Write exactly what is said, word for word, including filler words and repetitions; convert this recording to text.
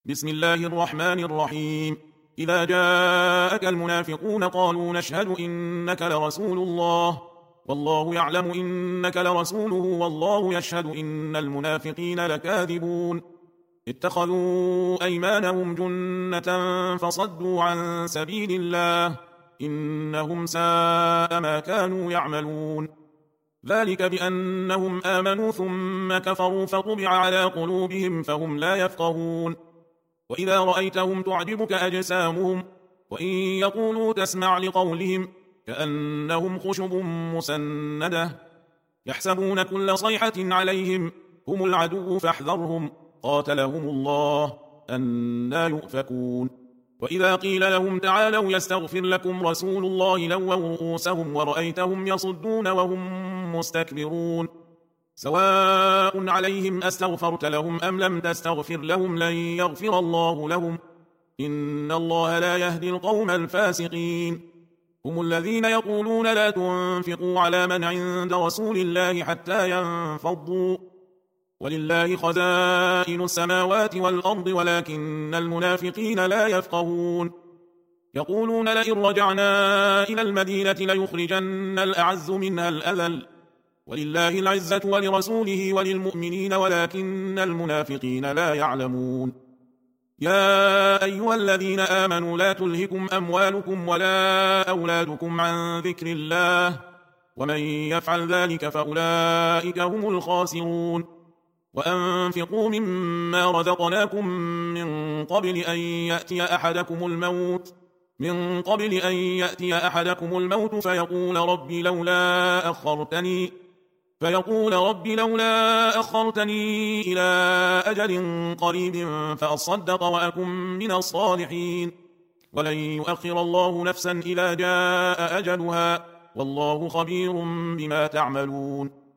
بسم الله الرحمن الرحيم. إذا جاءك المنافقون قالوا نشهد إنك لرسول الله والله يعلم إنك لرسوله والله يشهد إن المنافقين لكاذبون. اتخذوا أيمانهم جنة فصدوا عن سبيل الله إنهم ساء ما كانوا يعملون. ذلك بأنهم آمنوا ثم كفروا فطبع على قلوبهم فهم لا يفقهون. وإذا رأيتهم تعجبك أجسامهم وإن يقولوا تسمع لقولهم كأنهم خشب مسندة يحسبون كل صيحة عليهم هم العدو فاحذرهم قاتلهم الله أنى يؤفكون. وإذا قيل لهم تعالوا يستغفر لكم رسول الله لووا رؤوسهم ورأيتهم يصدون وهم مستكبرون. سواء عليهم أستغفرت لهم أم لم تستغفر لهم لن يغفر الله لهم إن الله لا يهدي القوم الفاسقين. هم الذين يقولون لا تنفقوا على من عند رسول الله حتى ينفضوا ولله خزائن السماوات والأرض ولكن المنافقين لا يفقهون. يقولون لئن رجعنا إلى المدينة ليخرجن الأعز منها الأذل ولله العزة ولرسوله وللمؤمنين ولكن المنافقين لا يعلمون. يا أيها الذين آمنوا لا تلهكم أموالكم ولا أولادكم عن ذكر الله ومن يفعل ذلك فأولئك هم الخاسرون. وأنفقوا مما رزقناكم من قبل أن يأتي أحدكم الموت من قبل أن يأتي أحدكم الموت فيقول رب لولا أخرتني فيقول رب لولا أخرتني إلى أجل قريب فأصدق وأكن من الصالحين ولن يؤخر الله نفسا إذا جاء أجلها والله خبير بما تعملون.